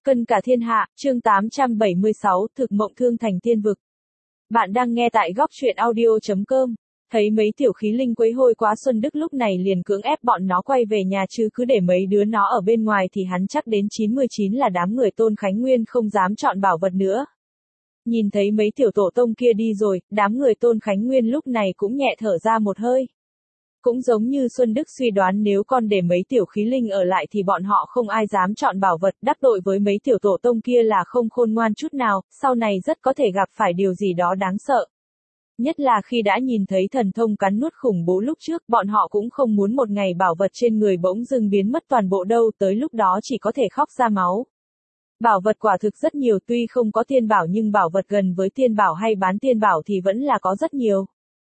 Cân cả thiên hạ, chương 876, thực mộng thương thành tiên vực. Bạn đang nghe tại góc truyện audio.com. Thấy mấy tiểu khí linh quấy hôi quá, Xuân Đức lúc này liền cưỡng ép bọn nó quay về nhà, chứ cứ để mấy đứa nó ở bên ngoài thì hắn chắc đến 99 là đám người Tôn Khánh Nguyên không dám chọn bảo vật nữa. Nhìn thấy mấy tiểu tổ tông kia đi rồi, đám người Tôn Khánh Nguyên lúc này cũng nhẹ thở ra một hơi. Cũng giống như Xuân Đức suy đoán, nếu con để mấy tiểu khí linh ở lại thì bọn họ không ai dám chọn bảo vật, đắc tội với mấy tiểu tổ tông kia là không khôn ngoan chút nào, sau này rất có thể gặp phải điều gì đó đáng sợ. Nhất là khi đã nhìn thấy thần thông cắn nuốt khủng bố lúc trước, bọn họ cũng không muốn một ngày bảo vật trên người bỗng dưng biến mất toàn bộ đâu, tới lúc đó chỉ có thể khóc ra máu. Bảo vật quả thực rất nhiều, tuy không có tiên bảo nhưng bảo vật gần với tiên bảo hay bán tiên bảo thì vẫn là có rất nhiều.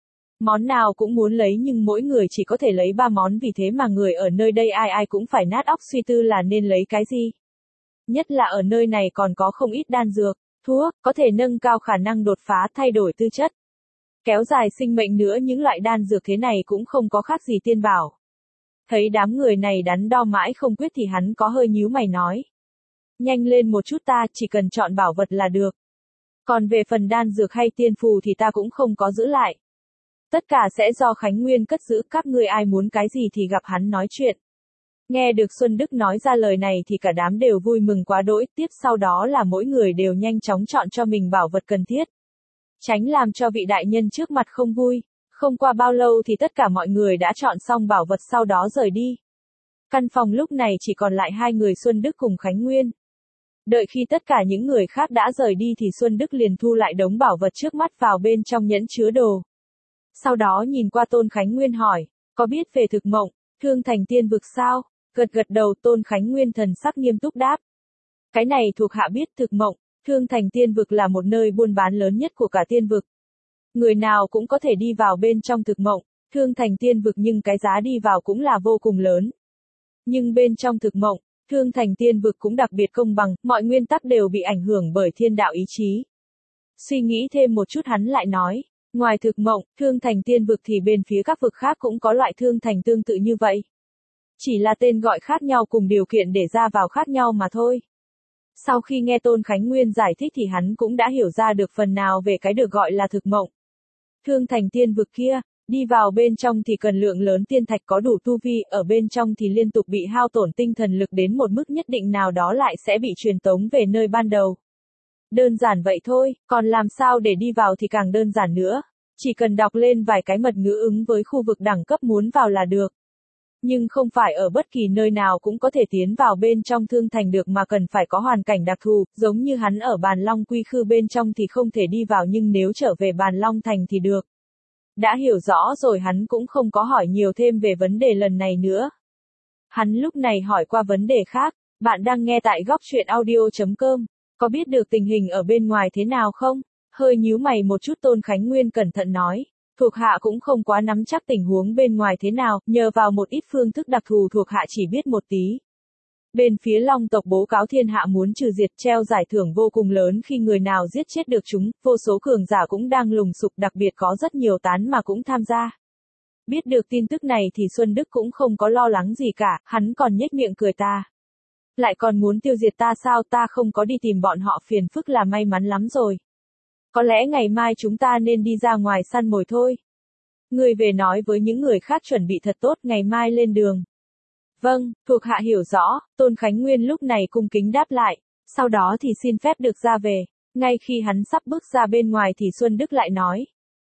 Món nào cũng muốn lấy nhưng mỗi người chỉ có thể lấy 3 món, vì thế mà người ở nơi đây ai ai cũng phải nát óc suy tư là nên lấy cái gì. Nhất là ở nơi này còn có không ít đan dược, thuốc, có thể nâng cao khả năng đột phá, thay đổi tư chất, kéo dài sinh mệnh nữa, những loại đan dược thế này cũng không có khác gì tiên bảo. Thấy đám người này đắn đo mãi không quyết thì hắn có hơi nhíu mày nói. Nhanh lên một chút, ta chỉ cần chọn bảo vật là được. Còn về phần đan dược hay tiên phù thì ta cũng không có giữ lại. Tất cả sẽ do Khánh Nguyên cất giữ, các ngươi ai muốn cái gì thì gặp hắn nói chuyện. Nghe được Xuân Đức nói ra lời này thì cả đám đều vui mừng quá đỗi, tiếp sau đó là mỗi người đều nhanh chóng chọn cho mình bảo vật cần thiết. Tránh làm cho vị đại nhân trước mặt không vui. Không qua bao lâu thì tất cả mọi người đã chọn xong bảo vật, sau đó rời đi. Căn phòng lúc này chỉ còn lại hai người Xuân Đức cùng Khánh Nguyên. Đợi khi tất cả những người khác đã rời đi thì Xuân Đức liền thu lại đống bảo vật trước mắt vào bên trong nhẫn chứa đồ. Sau đó nhìn qua Tôn Khánh Nguyên hỏi, có biết về thực mộng, thương thành tiên vực sao? Gật gật đầu, Tôn Khánh Nguyên thần sắc nghiêm túc đáp. Cái này thuộc hạ biết, thực mộng, thương thành tiên vực là một nơi buôn bán lớn nhất của cả tiên vực. Người nào cũng có thể đi vào bên trong thực mộng, thương thành tiên vực, nhưng cái giá đi vào cũng là vô cùng lớn. Nhưng bên trong thực mộng, thương thành tiên vực cũng đặc biệt công bằng, mọi nguyên tắc đều bị ảnh hưởng bởi thiên đạo ý chí. Suy nghĩ thêm một chút hắn lại nói. Ngoài thực mộng, thương thành tiên vực thì bên phía các vực khác cũng có loại thương thành tương tự như vậy. Chỉ là tên gọi khác nhau cùng điều kiện để ra vào khác nhau mà thôi. Sau khi nghe Tôn Khánh Nguyên giải thích thì hắn cũng đã hiểu ra được phần nào về cái được gọi là thực mộng. Thương thành tiên vực kia, đi vào bên trong thì cần lượng lớn tiên thạch, có đủ tu vi, ở bên trong thì liên tục bị hao tổn tinh thần lực đến một mức nhất định nào đó lại sẽ bị truyền tống về nơi ban đầu. Đơn giản vậy thôi, còn làm sao để đi vào thì càng đơn giản nữa. Chỉ cần đọc lên vài cái mật ngữ ứng với khu vực đẳng cấp muốn vào là được. Nhưng không phải ở bất kỳ nơi nào cũng có thể tiến vào bên trong thương thành được, mà cần phải có hoàn cảnh đặc thù, giống như hắn ở Bàn Long Quy Khư bên trong thì không thể đi vào, nhưng nếu trở về Bàn Long Thành thì được. Đã hiểu rõ rồi, hắn cũng không có hỏi nhiều thêm về vấn đề lần này nữa. Hắn lúc này hỏi qua vấn đề khác, bạn đang nghe tại góc truyện audio.com. Có biết được tình hình ở bên ngoài thế nào không? Hơi nhíu mày một chút, Tôn Khánh Nguyên cẩn thận nói. Thuộc hạ cũng không quá nắm chắc tình huống bên ngoài thế nào, nhờ vào một ít phương thức đặc thù thuộc hạ chỉ biết một tí. Bên phía Long tộc bố cáo thiên hạ muốn trừ diệt, treo giải thưởng vô cùng lớn khi người nào giết chết được chúng, vô số cường giả cũng đang lùng sục, đặc biệt có rất nhiều tán mà cũng tham gia. Biết được tin tức này thì Xuân Đức cũng không có lo lắng gì cả, hắn còn nhếch miệng cười ta. Lại còn muốn tiêu diệt ta sao? Ta không có đi tìm bọn họ phiền phức là may mắn lắm rồi. Có lẽ ngày mai chúng ta nên đi ra ngoài săn mồi thôi. Người về nói với những người khác chuẩn bị thật tốt, ngày mai lên đường. Vâng, thuộc hạ hiểu rõ, Tôn Khánh Nguyên lúc này cung kính đáp lại, sau đó thì xin phép được ra về. Ngay khi hắn sắp bước ra bên ngoài thì Xuân Đức lại nói.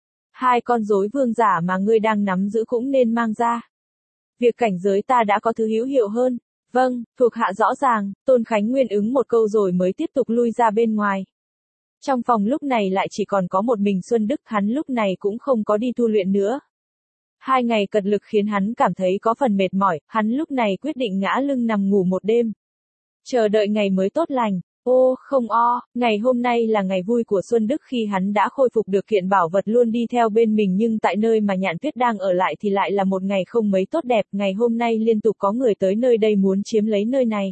2 con rối vương giả mà ngươi đang nắm giữ cũng nên mang ra. Việc cảnh giới ta đã có thứ hữu hiệu hơn. Vâng, thuộc hạ rõ ràng, Tôn Khánh Nguyên ứng một câu rồi mới tiếp tục lui ra bên ngoài. Trong phòng lúc này lại chỉ còn có một mình Xuân Đức, hắn lúc này cũng không có đi tu luyện nữa. 2 ngày cật lực khiến hắn cảm thấy có phần mệt mỏi, hắn lúc này quyết định ngã lưng nằm ngủ một đêm. Chờ đợi ngày mới tốt lành. Ô, không o, ngày hôm nay là ngày vui của Xuân Đức khi hắn đã khôi phục được kiện bảo vật luôn đi theo bên mình, nhưng tại nơi mà Nhạn Tuyết đang ở lại thì lại là một ngày không mấy tốt đẹp, ngày hôm nay liên tục có người tới nơi đây muốn chiếm lấy nơi này.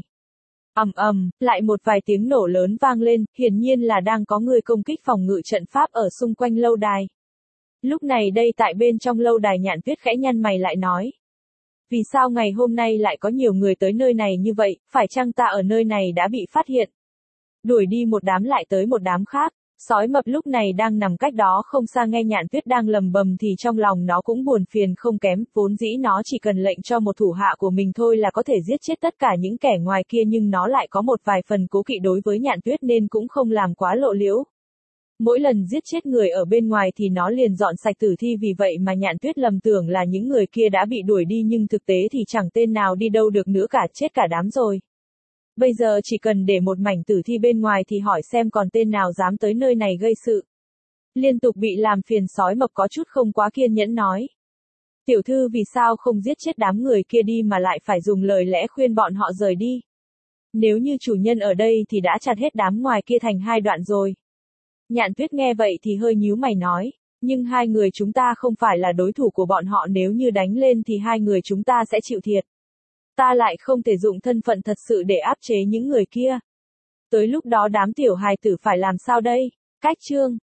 Lại một vài tiếng nổ lớn vang lên, hiển nhiên là đang có người công kích phòng ngự trận pháp ở xung quanh lâu đài. Lúc này đây tại bên trong lâu đài, Nhạn Tuyết khẽ nhăn mày lại nói. Vì sao ngày hôm nay lại có nhiều người tới nơi này như vậy, phải chăng ta ở nơi này đã bị phát hiện? Đuổi đi một đám lại tới một đám khác. Sói mập lúc này đang nằm cách đó không xa nghe Nhạn Tuyết đang lầm bầm thì trong lòng nó cũng buồn phiền không kém, vốn dĩ nó chỉ cần lệnh cho một thủ hạ của mình thôi là có thể giết chết tất cả những kẻ ngoài kia, nhưng nó lại có một vài phần cố kỵ đối với Nhạn Tuyết nên cũng không làm quá lộ liễu. Mỗi lần giết chết người ở bên ngoài thì nó liền dọn sạch tử thi, vì vậy mà Nhạn Tuyết lầm tưởng là những người kia đã bị đuổi đi, nhưng thực tế thì chẳng tên nào đi đâu được nữa cả, chết cả đám rồi. Bây giờ chỉ cần để một mảnh tử thi bên ngoài thì hỏi xem còn tên nào dám tới nơi này gây sự. Liên tục bị làm phiền, sói mập có chút không quá kiên nhẫn nói. Tiểu thư vì sao không giết chết đám người kia đi mà lại phải dùng lời lẽ khuyên bọn họ rời đi? Nếu như chủ nhân ở đây thì đã chặt hết đám ngoài kia thành hai đoạn rồi. Nhạn Tuyết nghe vậy thì hơi nhíu mày nói, nhưng hai người chúng ta không phải là đối thủ của bọn họ, nếu như đánh lên thì hai người chúng ta sẽ chịu thiệt. Ta lại không thể dụng thân phận thật sự để áp chế những người kia. Tới lúc đó đám tiểu hài tử phải làm sao đây? Cách chương